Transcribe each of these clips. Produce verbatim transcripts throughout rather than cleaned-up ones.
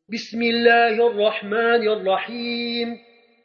بسم الله الرحمن الرحيم.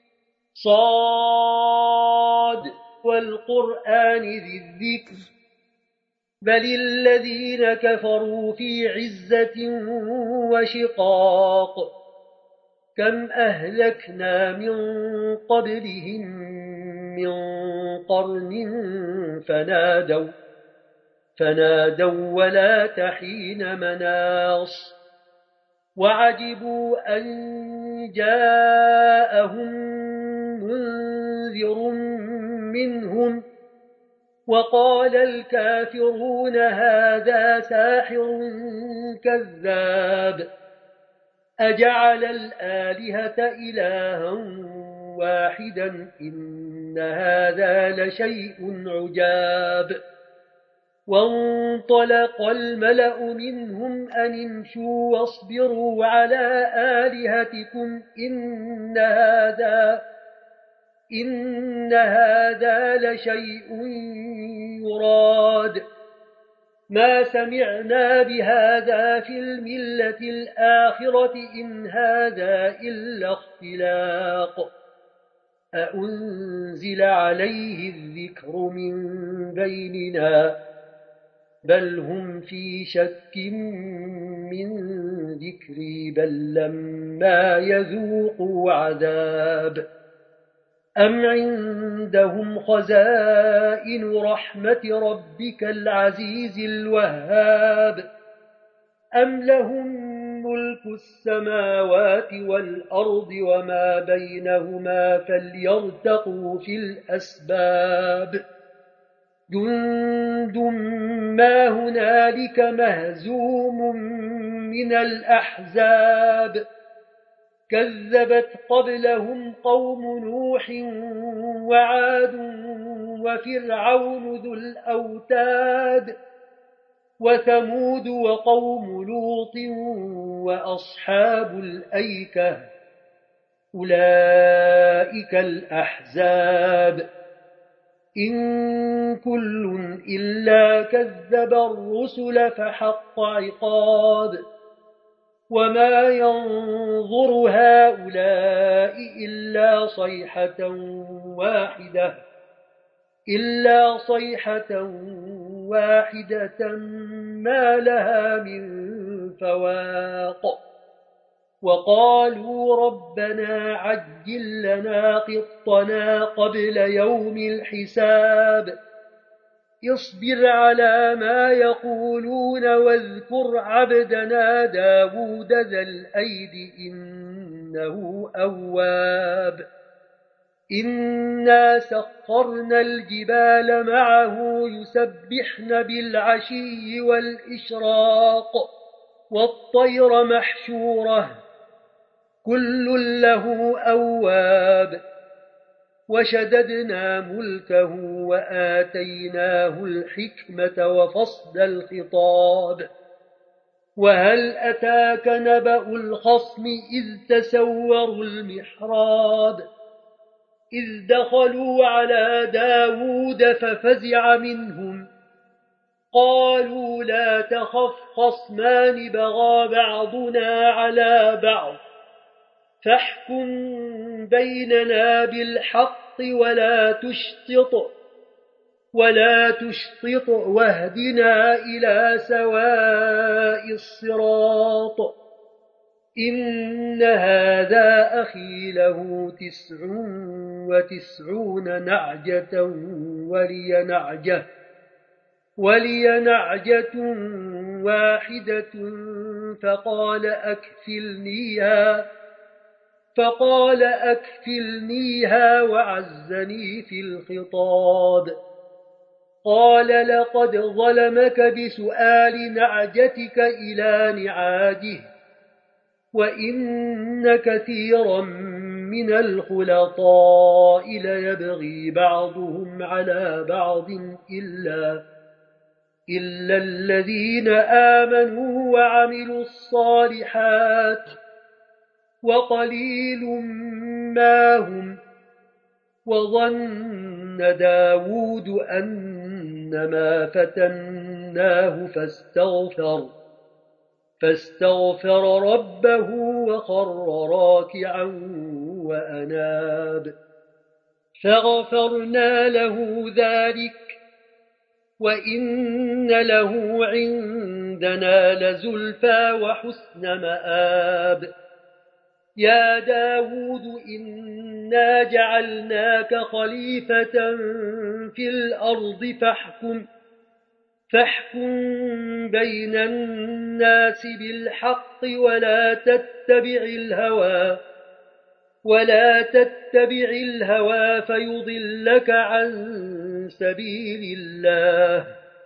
صاد والقرآن ذي الذكر بل الذين كفروا في عزة وشقاق كم أهلكنا من قبلهم من قرن فنادوا فنادوا ولا تحين مناص وعجبوا أن جاءهم منذر منهم وقال الكافرون هذا ساحر كذاب أجعل الآلهة إلها واحدا إن هذا لشيء عجاب وانطلق الملأ منهم أن امشوا واصبروا على آلهتكم إن هذا إن هذا لشيء يراد ما سمعنا بهذا في الملة الآخرة إن هذا إلا اختلاق أأنزل عليه الذكر من بيننا بل هم في شك من ذكري بل لما يذوقوا عذاب أم عندهم خزائن رحمة ربك العزيز الوهاب أم لهم ملك السماوات والأرض وما بينهما فليرتقوا في الأسباب جند ما هنالك مهزوم من الأحزاب كذبت قبلهم قوم نوح وعاد وفرعون ذو الأوتاد وثمود وقوم لوط وأصحاب الأيكة أولئك الأحزاب إن كل إلا كذب الرسل فحق عقاب وما ينظر هؤلاء إلا صيحة واحدة إلا صيحة واحدة ما لها من فواق وقالوا ربنا عجل لنا قطنا قبل يوم الحساب اصبر على ما يقولون واذكر عبدنا داود ذا الأيد إنه أواب إنا سخرنا الجبال معه يسبحن بالعشي والإشراق والطير محشورة كل له أواب وشددنا ملكه وآتيناه الحكمة وفصل الخطاب وهل أتاك نبأ الخصم إذ تسوروا المحراب إذ دخلوا على داود ففزع منهم قالوا لا تخف خصمان بغى بعضنا على بعض فاحكم بيننا بالحق ولا تشطط ولا تشطط واهدنا إلى سواء الصراط إن هذا أخي له تسع وتسعون نعجة ولي نعجة ولي نعجة واحدة فقال أكفلنيها فقال أكفلنيها وعزني في الخطاب قال لقد ظلمك بسؤال نعجتك إلى نعاجه وإن كثيرا من الخلطاء ليبغي بعضهم على بعض إلا إلا الذين آمنوا وعملوا الصالحات وقليل ما هم وظن داود أنما فتناه فاستغفر فاستغفر ربه وخر راكعا وأناب فغفرنا له ذلك وإن له عندنا لزلفى وحسن مآب يا داود إنا جعلناك خليفة في الأرض فاحكم فاحكم بين الناس بالحق ولا تتبع الهوى ولا تتبع الهوى فيضلك عن سبيل الله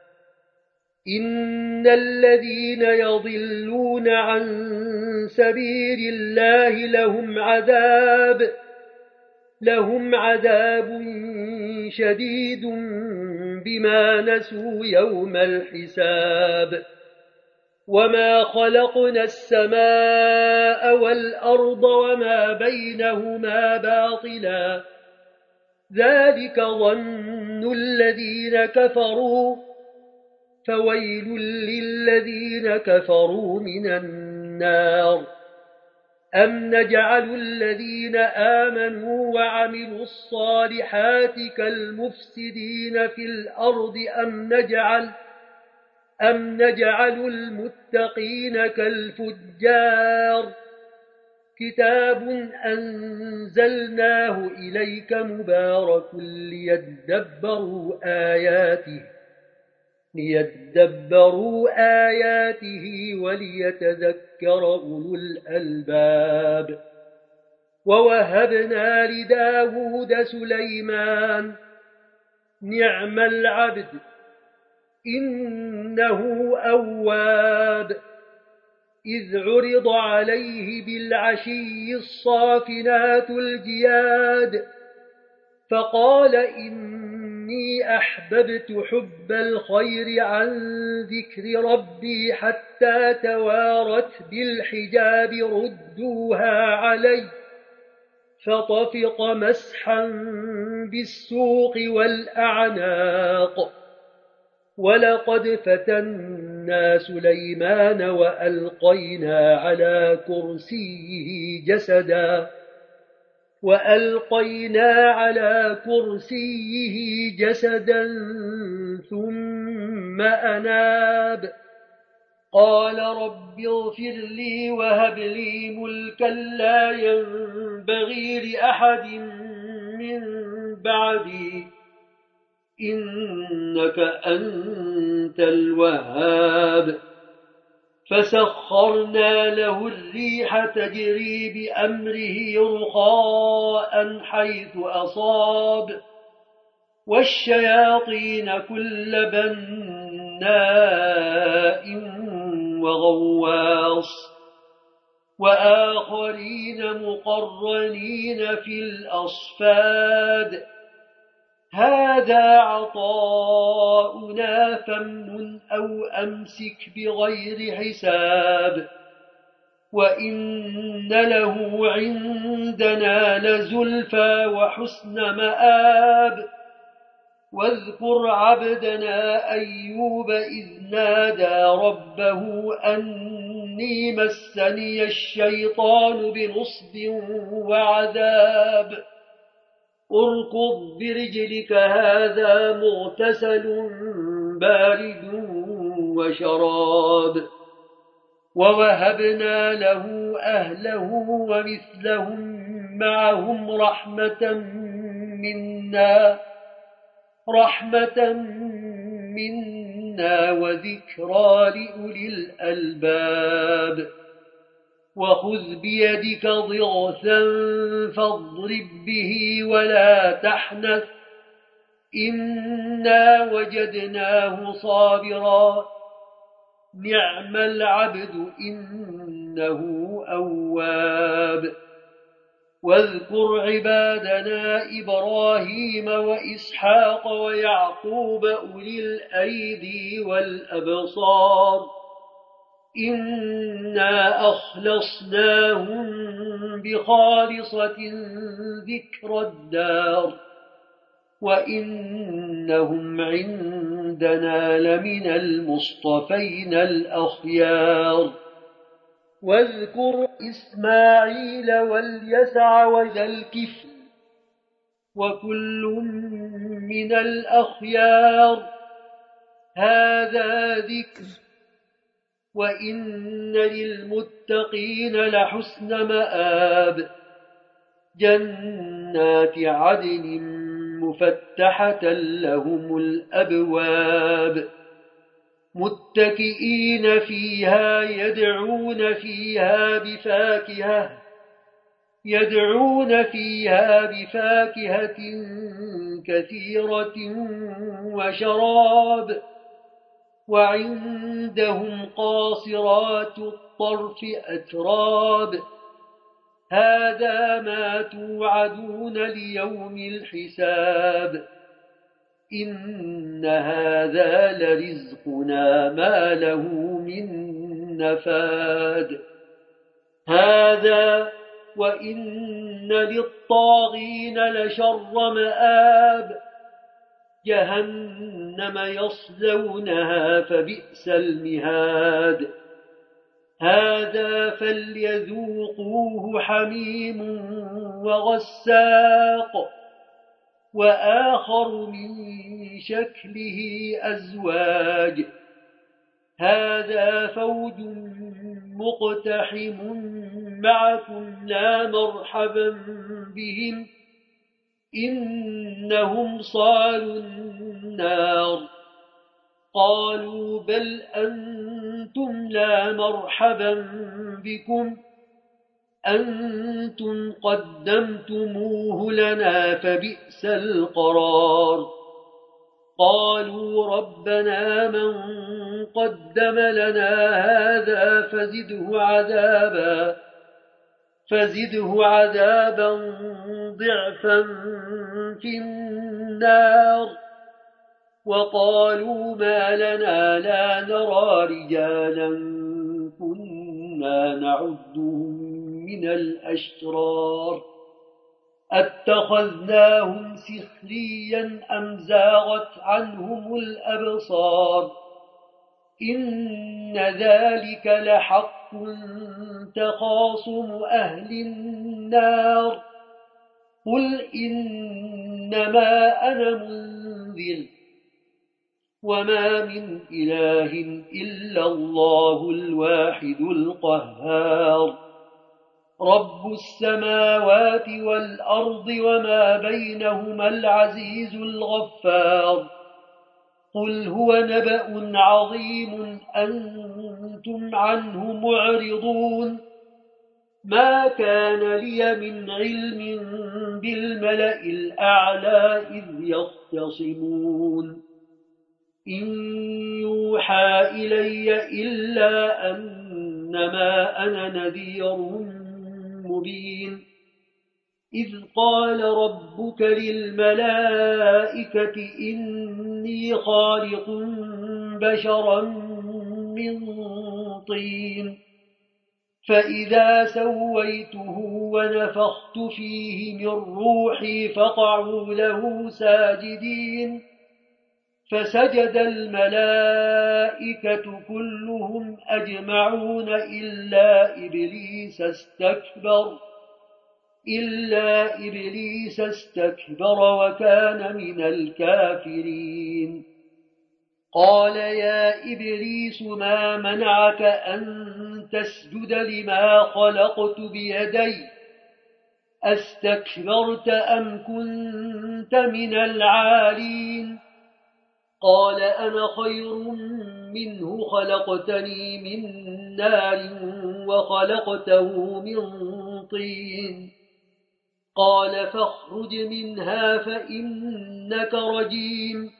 إن الذين يضلون عن سبيل الله لهم عذاب لهم عذاب شديد بما نسوا يوم الحساب وما خلقنا السماء والأرض وما بينهما باطلا ذلك ظن الذين كفروا فويل للذين كفروا من النار أم نجعل الذين آمنوا وعملوا الصالحات كالمفسدين في الأرض أم نجعل أم نجعل المتقين كالفجار كتاب أنزلناه إليك مبارك ليدبروا آياته ليدبروا آياته وليتذكر أولو الألباب ووهبنا لداود سليمان نعم العبد إنه أواب إذ عرض عليه بالعشي الصافنات الجياد فقال إني أحببت حب الخير عن ذكر ربي حتى توارت بالحجاب ردوها علي فطفق مسحا بالسوق والأعناق ولقد فتنا سليمان وألقينا على كرسيه جسدا وألقينا على كرسيه جسدا ثم أناب قال رب اغفر لي وهب لي ملكا لا ينبغي لأحد من بعدي إنك أنت الوهاب فسخرنا له الريح تجري بأمره رخاء حيث أصاب والشياطين كل بناء وغواص وآخرين مقرنين في الأصفاد هذا عطاؤنا فامنن أو أمسك بغير حساب وإن له عندنا لزلفى وحسن مآب واذكر عبدنا أيوب إذ نادى ربه أني مسني الشيطان بنصب وعذاب اركض برجلك هذا مغتسل بارد وشراب ووهبنا له أهله ومثلهم معهم رحمة منا رحمة منا وذكرى لأولي الألباب وخذ بيدك ضغثا فاضرب به ولا تحنث إنا وجدناه صابرا نعم العبد إنه أواب واذكر عبادنا إبراهيم وإسحاق ويعقوب أولي الأيدي والأبصار إنا أخلصناهم بخالصة ذكر الدار وإنهم عندنا لمن المصطفين الأخيار واذكر إسماعيل واليسع وذا الكفل وكل من الأخيار هذا ذكر وإن للمتقين لحسن مآب جنات عدن مفتحة لهم الأبواب متكئين فيها يدعون فيها بفاكهة يدعون فيها بفاكهة كثيرة وشراب وعندهم قاصرات الطرف أتراب هذا ما توعدون ليوم الحساب إن هذا لرزقنا ما له من نفاد هذا وإن للطاغين لشر مآب جهنم يصلونها فبئس المهاد هذا فليذوقوه حميم وغساق وآخر من شكله أزواج هذا فوج مقتحم معكم لا مرحبا بهم إنهم صالوا النار قالوا بل أنتم لا مرحبا بكم أنتم قدمتموه لنا فبئس القرار قالوا ربنا من قدم لنا هذا فزده عذابا فزده عذابا ضعفا في النار وقالوا ما لنا لا نرى رجالا كنا نعدهم من الأشرار اتخذناهم سخريا أم زاغت عنهم الأبصار إن ذلك لحق تخاصم أهل النار قل إنما أنا منذر وما من إله إلا الله الواحد القهار رب السماوات والأرض وما بينهما العزيز الغفار قل هو نبأ عظيم أنتم عنه معرضون ما كان لي من علم بالملأ الأعلى إذ يختصمون إن يوحى إلي إلا أنما أنا نذير مبين إذ قال ربك للملائكة إني خالق بشرا من طين فإذا سويته ونفخت فيه من روحي فقعوا له ساجدين فسجد الملائكة كلهم أجمعون إلا إبليس استكبر إلا إبليس استكبر وكان من الكافرين قال يا إبليس ما منعك أن تسجد لما خلقت بيدي أستكبرت أم كنت من العالين قال أنا خير منه خلقتني من نار وخلقته من طين قال فاخرج منها فإنك رجيم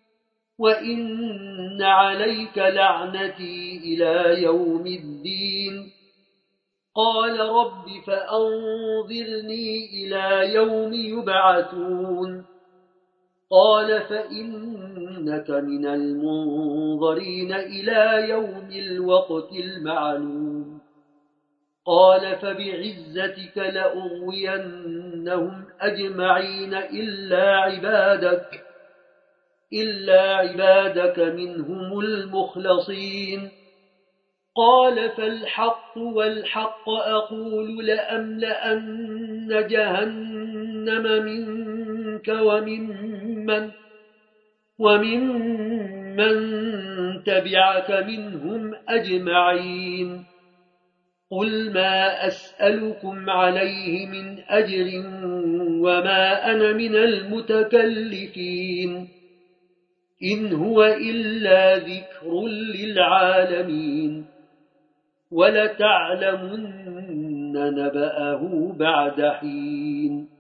وإن عليك لعنتي إلى يوم الدين قال رب فأنظرني إلى يوم يبعثون قال فإنك من المنظرين إلى يوم الوقت المعلوم قال فبعزتك لأغوينهم أجمعين إلا عبادك إلا عبادك منهم المخلصين قال فالحق والحق أقول لأملأن جهنم منك وممن ومن من تبعك منهم أجمعين قل ما أسألكم عليه من أجر وما أنا من المتكلفين إن هو إلا ذكر للعالمين ولتعلمن نبأه بعد حين